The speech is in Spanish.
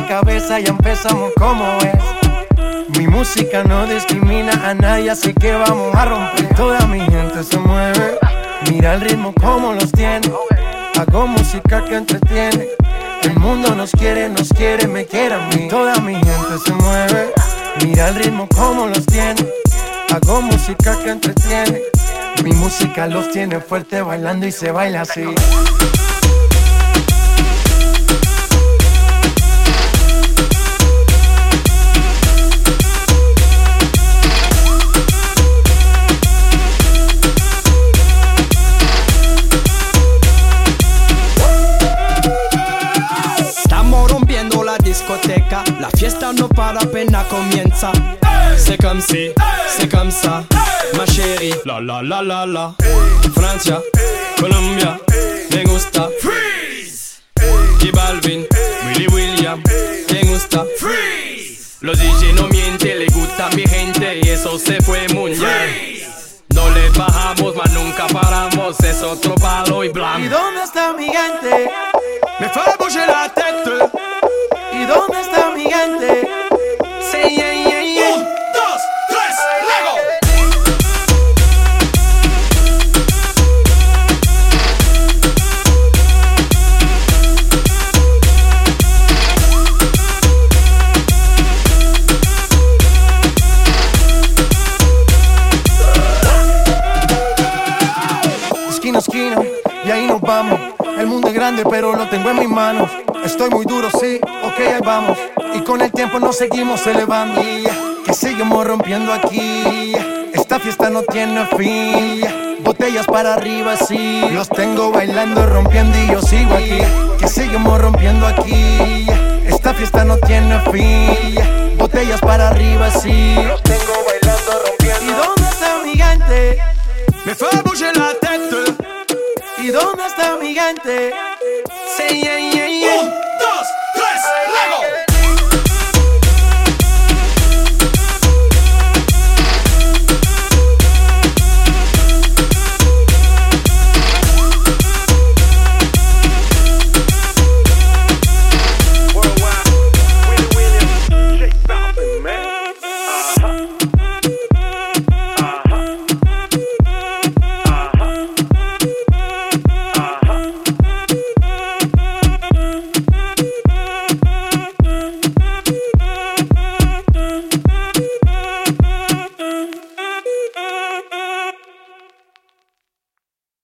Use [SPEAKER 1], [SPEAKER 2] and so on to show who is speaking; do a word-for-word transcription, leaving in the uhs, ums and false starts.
[SPEAKER 1] cabeza, ya empezamos como es. Mi música no discrimina a nadie, así que vamos a romper. Toda mi gente se mueve, mira el ritmo como los tiene. Hago música que entretiene. El mundo nos quiere, nos quiere, me quiere a mí. Toda mi gente se mueve, mira el ritmo como los tiene. Hago música que entretiene. Mi música los tiene fuerte bailando y se baila así.
[SPEAKER 2] La fiesta no para, apenas comienza. C'est comme si, c'est comme ça, ma chérie. La la la la la. Francia, Colombia, me gusta. Freeze. J Balvin, Willy William, me gusta. Freeze. Los D J no mienten, le gusta mi gente y eso se fue muy bien. No le bajamos, mas nunca paramos, es otro palo y blanco.
[SPEAKER 1] ¿Y dónde está mi gente?
[SPEAKER 2] Me fue bouger la tête.
[SPEAKER 1] ¿Y dónde está mi gente?
[SPEAKER 2] Sí, yeah, yeah, yeah. Un, dos, tres, luego.
[SPEAKER 1] Esquina a esquina, y ahí nos vamos. El mundo es grande, pero lo tengo en mis manos. Estoy muy duro, sí, ok, ahí vamos. Y con el tiempo nos seguimos elevando. Que seguimos rompiendo aquí. Esta fiesta no tiene fin. Botellas para arriba, sí. Los tengo bailando, rompiendo y yo sigo aquí. Que seguimos rompiendo aquí. Esta fiesta no tiene fin. Botellas para arriba, sí. Los tengo bailando, rompiendo. ¿Y dónde está mi gente?
[SPEAKER 2] Me fue bouger la tête.
[SPEAKER 1] ¿Y dónde está mi gente?
[SPEAKER 2] Sí, yeah, yeah.